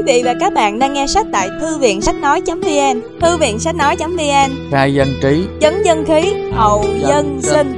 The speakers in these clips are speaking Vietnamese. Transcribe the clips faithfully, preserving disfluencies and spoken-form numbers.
Quý vị và các bạn đang nghe sách tại thư viện sách nói.vn. Thư viện sách nói.vn, khai dân trí, chấn dân khí, hậu dân sinh.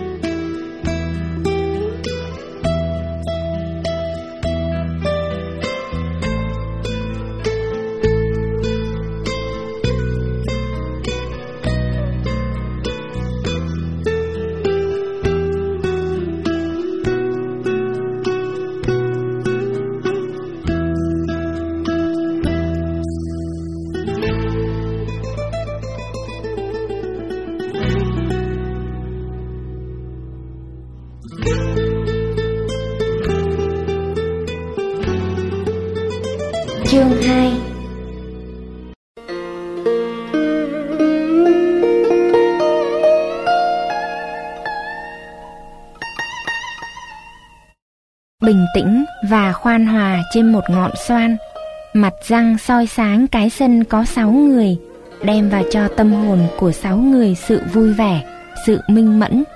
Chương hai. Bình tĩnh và khoan hòa trên một ngọn xoan, mặt trăng soi sáng cái sân có sáu người, đem vào cho tâm hồn của sáu người sự vui vẻ, sự minh mẫn.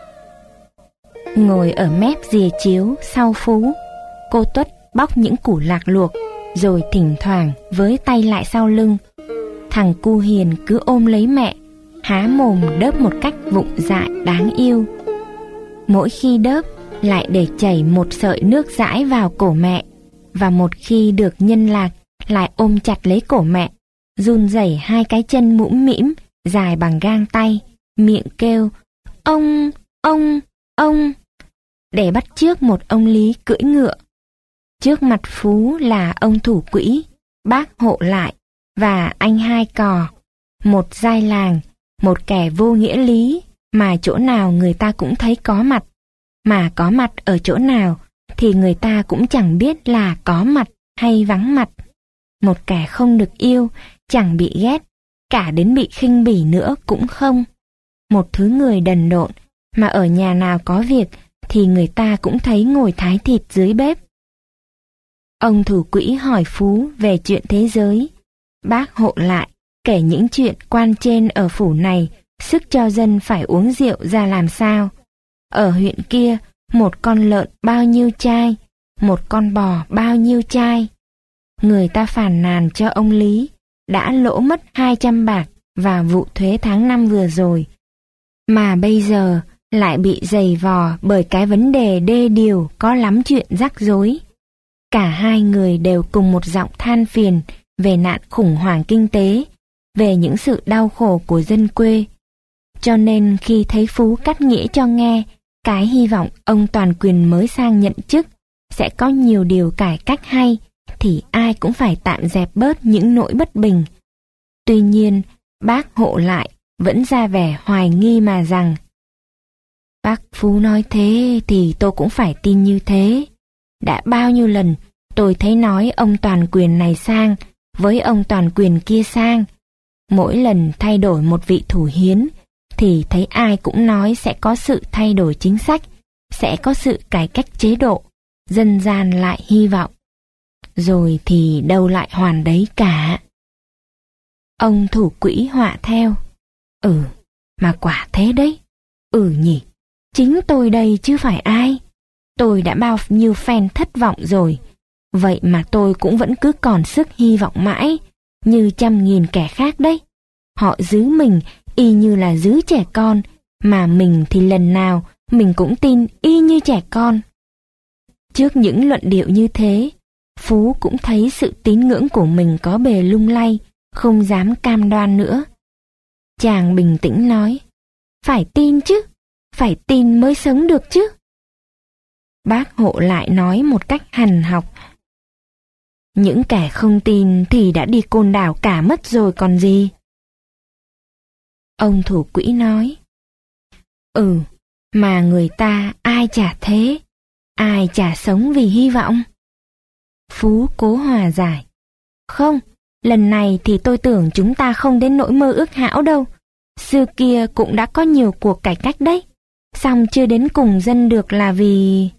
Ngồi ở mép rìa chiếu sau Phú, cô Tuất bóc những củ lạc luộc, rồi thỉnh thoảng với tay lại sau lưng. Thằng cu Hiền cứ ôm lấy mẹ, há mồm đớp một cách vụng dại đáng yêu. Mỗi khi đớp lại để chảy một sợi nước dãi vào cổ mẹ, và một khi được nhân lạc lại ôm chặt lấy cổ mẹ, run rẩy hai cái chân mũm mĩm dài bằng gang tay, miệng kêu ông, ông, ông, để bắt chước một ông Lý cưỡi ngựa. Trước mặt Phú là ông thủ quỹ, bác Hộ Lại và anh Hai Cò, một giai làng, một kẻ vô nghĩa lý mà chỗ nào người ta cũng thấy có mặt, mà có mặt ở chỗ nào thì người ta cũng chẳng biết là có mặt hay vắng mặt. Một kẻ không được yêu, chẳng bị ghét, cả đến bị khinh bỉ nữa cũng không. Một thứ người đần độn mà ở nhà nào có việc thì người ta cũng thấy ngồi thái thịt dưới bếp. Ông thủ quỹ hỏi Phú về chuyện thế giới. Bác Hộ Lại kể những chuyện quan trên ở phủ này sức cho dân phải uống rượu ra làm sao. Ở huyện kia, một con lợn bao nhiêu chai, một con bò bao nhiêu chai. Người ta phàn nàn cho ông Lý đã lỗ mất hai trăm bạc vào vụ thuế tháng năm vừa rồi, mà bây giờ lại bị giày vò bởi cái vấn đề đê điều có lắm chuyện rắc rối. Cả hai người đều cùng một giọng than phiền về nạn khủng hoảng kinh tế, về những sự đau khổ của dân quê. Cho nên khi thấy Phú cắt nghĩa cho nghe cái hy vọng ông Toàn Quyền mới sang nhận chức sẽ có nhiều điều cải cách hay, thì ai cũng phải tạm dẹp bớt những nỗi bất bình. Tuy nhiên, bác Hộ Lại vẫn ra vẻ hoài nghi mà rằng: bác Phú nói thế thì tôi cũng phải tin như thế. Đã bao nhiêu lần tôi thấy nói ông Toàn Quyền này sang với ông Toàn Quyền kia sang. Mỗi lần thay đổi một vị thủ hiến thì thấy ai cũng nói sẽ có sự thay đổi chính sách, sẽ có sự cải cách chế độ, dân gian lại hy vọng. Rồi thì đâu lại hoàn đấy cả. Ông thủ quỹ họa theo: Ừ, mà quả thế đấy. Ừ nhỉ, chính tôi đây chứ phải ai. Tôi đã bao nhiêu phen thất vọng rồi, vậy mà tôi cũng vẫn cứ còn sức hy vọng mãi, như trăm nghìn kẻ khác đấy. Họ giữ mình y như là giữ trẻ con, mà mình thì lần nào mình cũng tin y như trẻ con. Trước những luận điệu như thế, Phú cũng thấy sự tín ngưỡng của mình có bề lung lay, không dám cam đoan nữa. Chàng bình tĩnh nói: phải tin chứ, phải tin mới sống được chứ. Bác Hộ Lại nói một cách hằn học: những kẻ không tin thì đã đi Côn Đảo cả mất rồi còn gì. Ông thủ quỹ nói: Ừ, mà người ta ai chả thế, ai chả sống vì hy vọng. Phú cố hòa giải: Không, lần này thì tôi tưởng chúng ta không đến nỗi mơ ước hão đâu. Xưa kia cũng đã có nhiều cuộc cải cách đấy, song chưa đến cùng dân được là vì...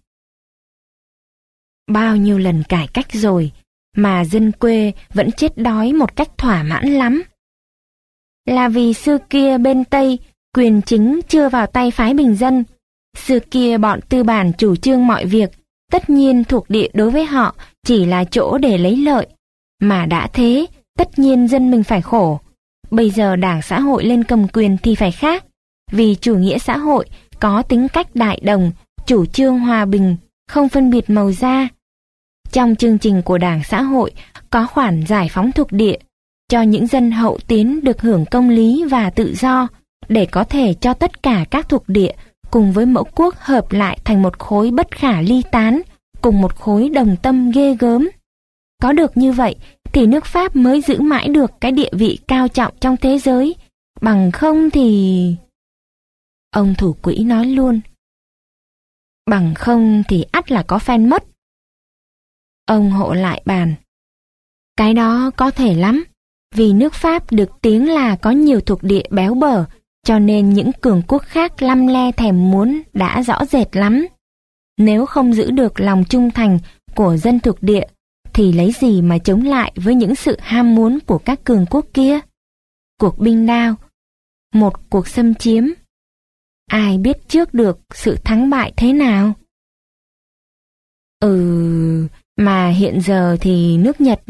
Bao nhiêu lần cải cách rồi mà dân quê vẫn chết đói một cách thỏa mãn lắm. Là vì xưa kia bên Tây quyền chính chưa vào tay phái bình dân. Xưa kia bọn tư bản chủ trương mọi việc, tất nhiên thuộc địa đối với họ chỉ là chỗ để lấy lợi. Mà đã thế, tất nhiên dân mình phải khổ. Bây giờ Đảng Xã hội lên cầm quyền thì phải khác, vì chủ nghĩa xã hội có tính cách đại đồng, chủ trương hòa bình, không phân biệt màu da. Trong chương trình của Đảng Xã hội có khoản giải phóng thuộc địa, cho những dân hậu tiến được hưởng công lý và tự do, để có thể cho tất cả các thuộc địa cùng với mẫu quốc hợp lại thành một khối bất khả ly tán, cùng một khối đồng tâm ghê gớm. Có được như vậy thì nước Pháp mới giữ mãi được cái địa vị cao trọng trong thế giới, bằng không thì... Ông thủ quỹ nói luôn. Bằng không thì ắt là có phen mất. Ông hộ lại bàn. Cái đó có thể lắm, vì nước Pháp được tiếng là có nhiều thuộc địa béo bở, cho nên những cường quốc khác lăm le thèm muốn đã rõ rệt lắm. Nếu không giữ được lòng trung thành của dân thuộc địa, thì lấy gì mà chống lại với những sự ham muốn của các cường quốc kia? Cuộc binh đao, một cuộc xâm chiếm, ai biết trước được sự thắng bại thế nào? Ừ, mà hiện giờ thì nước Nhật...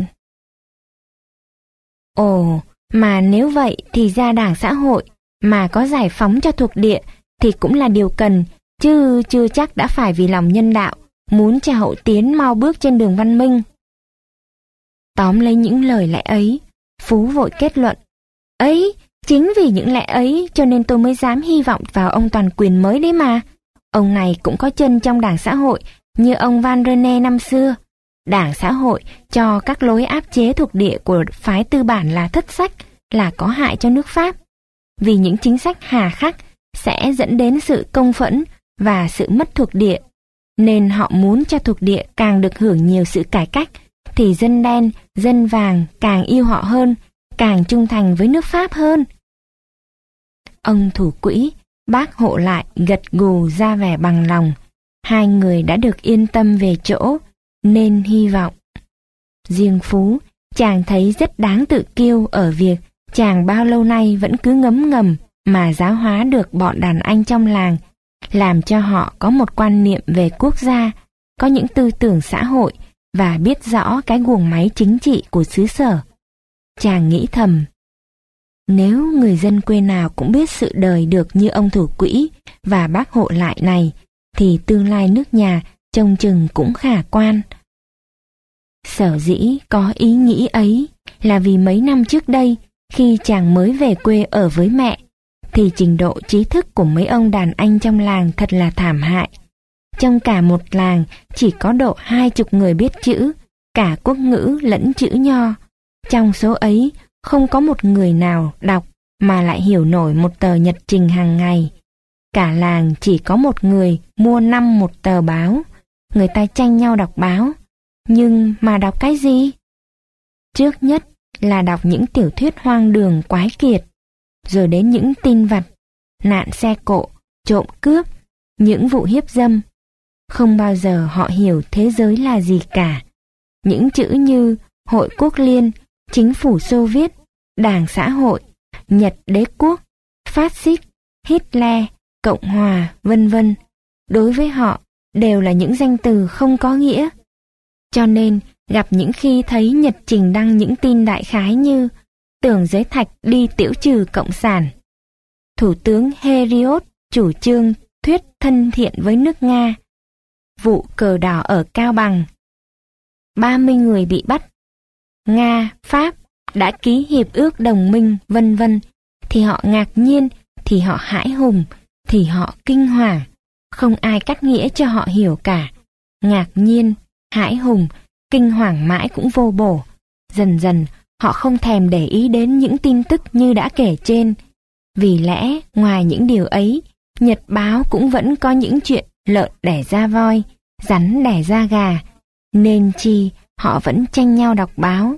Ồ, mà nếu vậy thì ra Đảng Xã hội mà có giải phóng cho thuộc địa thì cũng là điều cần, chứ chưa chắc đã phải vì lòng nhân đạo, muốn cho hậu tiến mau bước trên đường văn minh. Tóm lấy những lời lẽ ấy, Phú vội kết luận. Ấy, chính vì những lẽ ấy cho nên tôi mới dám hy vọng vào ông toàn quyền mới đấy mà. Ông này cũng có chân trong Đảng Xã hội như ông Van Rene năm xưa. Đảng Xã hội cho các lối áp chế thuộc địa của phái tư bản là thất sách, là có hại cho nước Pháp. Vì những chính sách hà khắc sẽ dẫn đến sự công phẫn và sự mất thuộc địa. Nên họ muốn cho thuộc địa càng được hưởng nhiều sự cải cách, thì dân đen, dân vàng càng yêu họ hơn, càng trung thành với nước Pháp hơn. Ông thủ quỹ, bác hộ lại gật gù ra vẻ bằng lòng. Hai người đã được yên tâm về chỗ, nên hy vọng. Riêng Phú, chàng thấy rất đáng tự kiêu ở việc chàng bao lâu nay vẫn cứ ngấm ngầm mà giáo hóa được bọn đàn anh trong làng, làm cho họ có một quan niệm về quốc gia, có những tư tưởng xã hội và biết rõ cái guồng máy chính trị của xứ sở. Chàng nghĩ thầm, nếu người dân quê nào cũng biết sự đời được như ông thủ quỹ và bác hộ lại này, thì tương lai nước nhà trông chừng cũng khả quan. Sở dĩ có ý nghĩ ấy là vì mấy năm trước đây, khi chàng mới về quê ở với mẹ, thì trình độ trí thức của mấy ông đàn anh trong làng thật là thảm hại. Trong cả một làng chỉ có độ hai chục người biết chữ, cả quốc ngữ lẫn chữ nho. Trong số ấy không có một người nào đọc mà lại hiểu nổi một tờ nhật trình hàng ngày. Cả làng chỉ có một người mua năm một tờ báo. Người ta tranh nhau đọc báo. Nhưng mà đọc cái gì? Trước nhất là đọc những tiểu thuyết hoang đường quái kiệt, rồi đến những tin vặt, nạn xe cộ, trộm cướp, những vụ hiếp dâm. Không bao giờ họ hiểu thế giới là gì cả. Những chữ như Hội Quốc Liên, Chính phủ Xô Viết, Đảng Xã hội, Nhật Đế Quốc, Phát xít, Hitler, Cộng Hòa, vân vân. Đối với họ đều là những danh từ không có nghĩa. Cho nên gặp những khi thấy nhật trình đăng những tin đại khái như Tưởng Giới Thạch đi tiểu trừ Cộng sản, Thủ tướng Heriot chủ trương thuyết thân thiện với nước Nga, vụ cờ đỏ ở Cao Bằng, ba mươi người bị bắt, Nga, Pháp đã ký hiệp ước đồng minh, vân vân, thì họ ngạc nhiên, thì họ hãi hùng, thì họ kinh hoàng. Không ai cắt nghĩa cho họ hiểu cả. Ngạc nhiên, hãi hùng, kinh hoàng mãi cũng vô bổ. Dần dần họ không thèm để ý đến những tin tức như đã kể trên. Vì lẽ ngoài những điều ấy, nhật báo cũng vẫn có những chuyện lợn đẻ ra voi, rắn đẻ ra gà, nên chi họ vẫn tranh nhau đọc báo.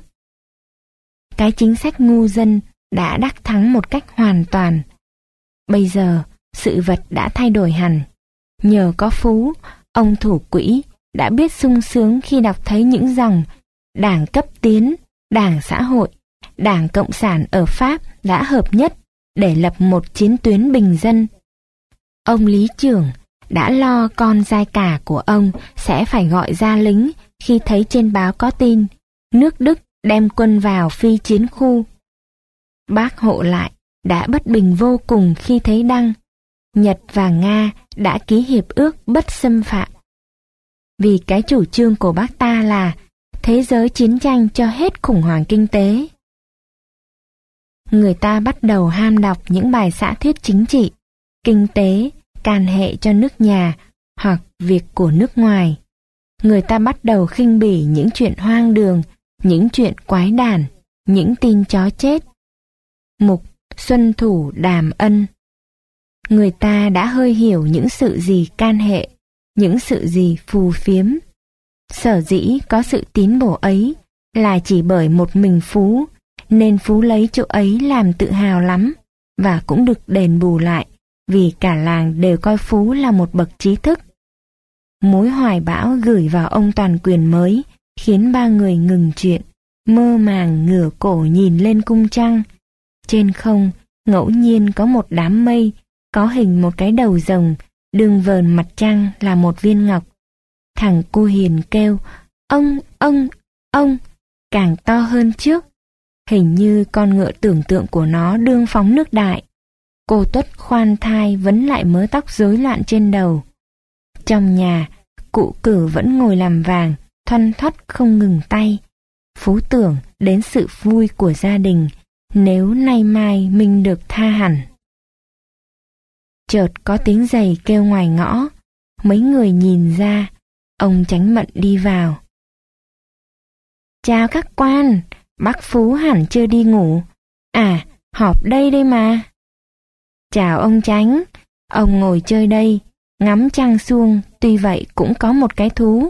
Cái chính sách ngu dân đã đắc thắng một cách hoàn toàn. Bây giờ sự vật đã thay đổi hẳn. Nhờ có Phú, ông thủ quỹ đã biết sung sướng khi đọc thấy những dòng Đảng cấp tiến, Đảng xã hội, Đảng Cộng sản ở Pháp đã hợp nhất để lập một chiến tuyến bình dân. Ông lý trưởng đã lo con giai cả của ông sẽ phải gọi ra lính khi thấy trên báo có tin nước Đức đem quân vào phi chiến khu. Bác Hộ Lại đã bất bình vô cùng khi thấy đăng Nhật và Nga đã ký hiệp ước bất xâm phạm. Vì cái chủ trương của bác ta là thế giới chiến tranh cho hết khủng hoảng kinh tế. Người ta bắt đầu ham đọc những bài xã thuyết chính trị, kinh tế, can hệ cho nước nhà hoặc việc của nước ngoài. Người ta bắt đầu khinh bỉ những chuyện hoang đường, những chuyện quái đản, những tin chó chết. Mục Xuân Thủ Đàm Ân. Người ta đã hơi hiểu những sự gì can hệ, những sự gì phù phiếm. Sở dĩ có sự tín bổ ấy là chỉ bởi một mình Phú, nên Phú lấy chỗ ấy làm tự hào lắm, và cũng được đền bù lại, vì cả làng đều coi Phú là một bậc trí thức. Mối hoài bão gửi vào ông toàn quyền mới, khiến ba người ngừng chuyện, mơ màng ngửa cổ nhìn lên cung trăng. Trên không, ngẫu nhiên có một đám mây, có hình một cái đầu rồng, đường vờn mặt trăng là một viên ngọc. Thằng cô Hiền kêu, ông, ông, ông, càng to hơn trước. Hình như con ngựa tưởng tượng của nó đương phóng nước đại. Cô Tuất khoan thai vấn lại mớ tóc rối loạn trên đầu. Trong nhà, cụ Cử vẫn ngồi làm vàng, thoăn thoắt không ngừng tay. Phú tưởng đến sự vui của gia đình, nếu nay mai mình được tha hẳn. Chợt có tiếng giày kêu ngoài ngõ, mấy người nhìn ra, ông Chánh Mận đi vào. Chào các quan, bác Phú hẳn chưa đi ngủ. À, họp đây đây mà. Chào ông Chánh, ông ngồi chơi đây, ngắm trăng xuông, tuy vậy cũng có một cái thú.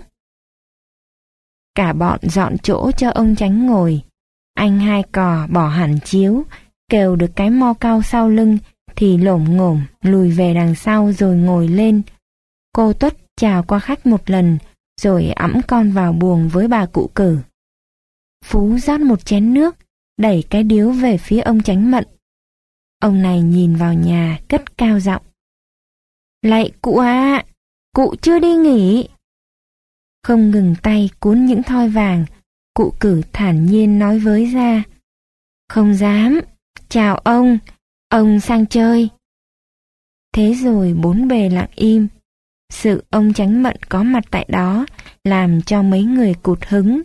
Cả bọn dọn chỗ cho ông Chánh ngồi. Anh Hai Cò bỏ hẳn chiếu, kêu được cái mo cau sau lưng, thì lổm ngổm lùi về đằng sau rồi ngồi lên. Cô Tuất chào qua khách một lần, rồi ẵm con vào buồng với bà cụ Cử. Phú rót một chén nước, đẩy cái điếu về phía ông Chánh Mận. Ông này nhìn vào nhà cất cao giọng. Lạy cụ à, cụ chưa đi nghỉ. Không ngừng tay cuốn những thoi vàng, cụ Cử thản nhiên nói với ra. Không dám, chào ông, ông sang chơi. Thế rồi bốn bề lặng im. Sự ông Chánh Mận có mặt tại đó làm cho mấy người cụt hứng.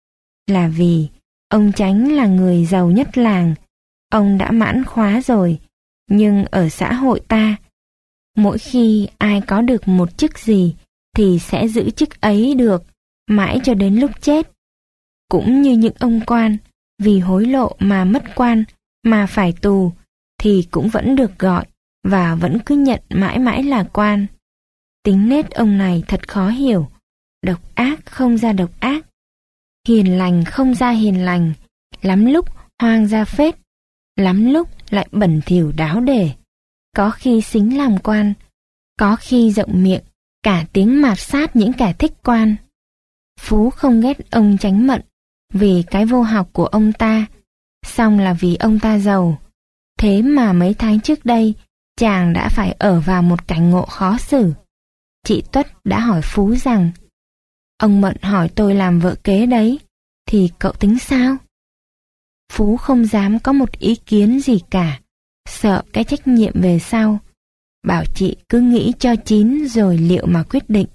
Là vì ông Chánh là người giàu nhất làng, ông đã mãn khóa rồi, nhưng ở xã hội ta, mỗi khi ai có được một chức gì thì sẽ giữ chức ấy được, mãi cho đến lúc chết. Cũng như những ông quan, vì hối lộ mà mất quan, mà phải tù, thì cũng vẫn được gọi, và vẫn cứ nhận mãi mãi là quan. Tính nết ông này thật khó hiểu, độc ác không ra độc ác, hiền lành không ra hiền lành, lắm lúc hoang ra phết, lắm lúc lại bẩn thỉu đáo để. Có khi xính làm quan, có khi rộng miệng, cả tiếng mạt sát những kẻ thích quan. Phú không ghét ông Chánh Mận vì cái vô học của ông ta, song là vì ông ta giàu. Thế mà mấy tháng trước đây, chàng đã phải ở vào một cảnh ngộ khó xử. Chị Tuất đã hỏi Phú rằng, ông Mận hỏi tôi làm vợ kế đấy, thì cậu tính sao? Phú không dám có một ý kiến gì cả, sợ cái trách nhiệm về sau. Bảo chị cứ nghĩ cho chín rồi liệu mà quyết định.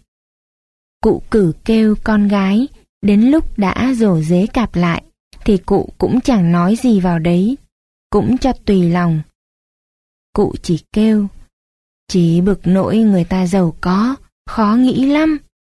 Cụ Cử kêu con gái, đến lúc đã rổ rế cạp lại, thì cụ cũng chẳng nói gì vào đấy, cũng cho tùy lòng. Cụ chỉ kêu, chỉ bực nỗi người ta giàu có, khó nghĩ lắm.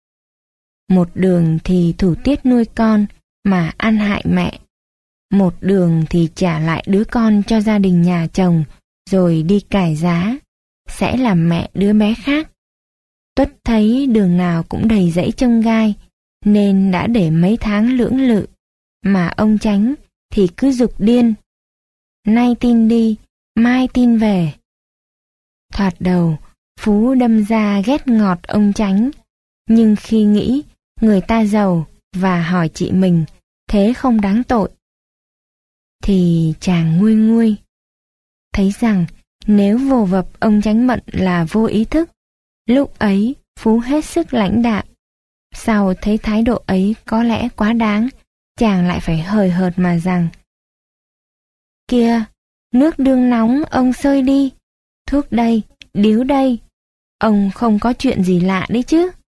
Một đường thì thủ tiết nuôi con mà ăn hại mẹ, một đường thì trả lại đứa con cho gia đình nhà chồng rồi đi cải giá, sẽ làm mẹ đứa bé khác. Tuất thấy đường nào cũng đầy rẫy chông gai, nên đã để mấy tháng lưỡng lự, mà ông Chánh thì cứ giục điên. Nay tin đi, mai tin về. Thoạt đầu, Phú đâm ra ghét ngọt ông Chánh, nhưng khi nghĩ người ta giàu và hỏi chị mình, thế không đáng tội, thì chàng nguôi nguôi. Thấy rằng nếu vồ vập ông Chánh Mận là vô ý thức, lúc ấy Phú hết sức lãnh đạm. Sau thấy thái độ ấy có lẽ quá đáng, chàng lại phải hời hợt mà rằng: Kìa, nước đương nóng ông xơi đi, thuốc đây, điếu đây, ông không có chuyện gì lạ đấy chứ.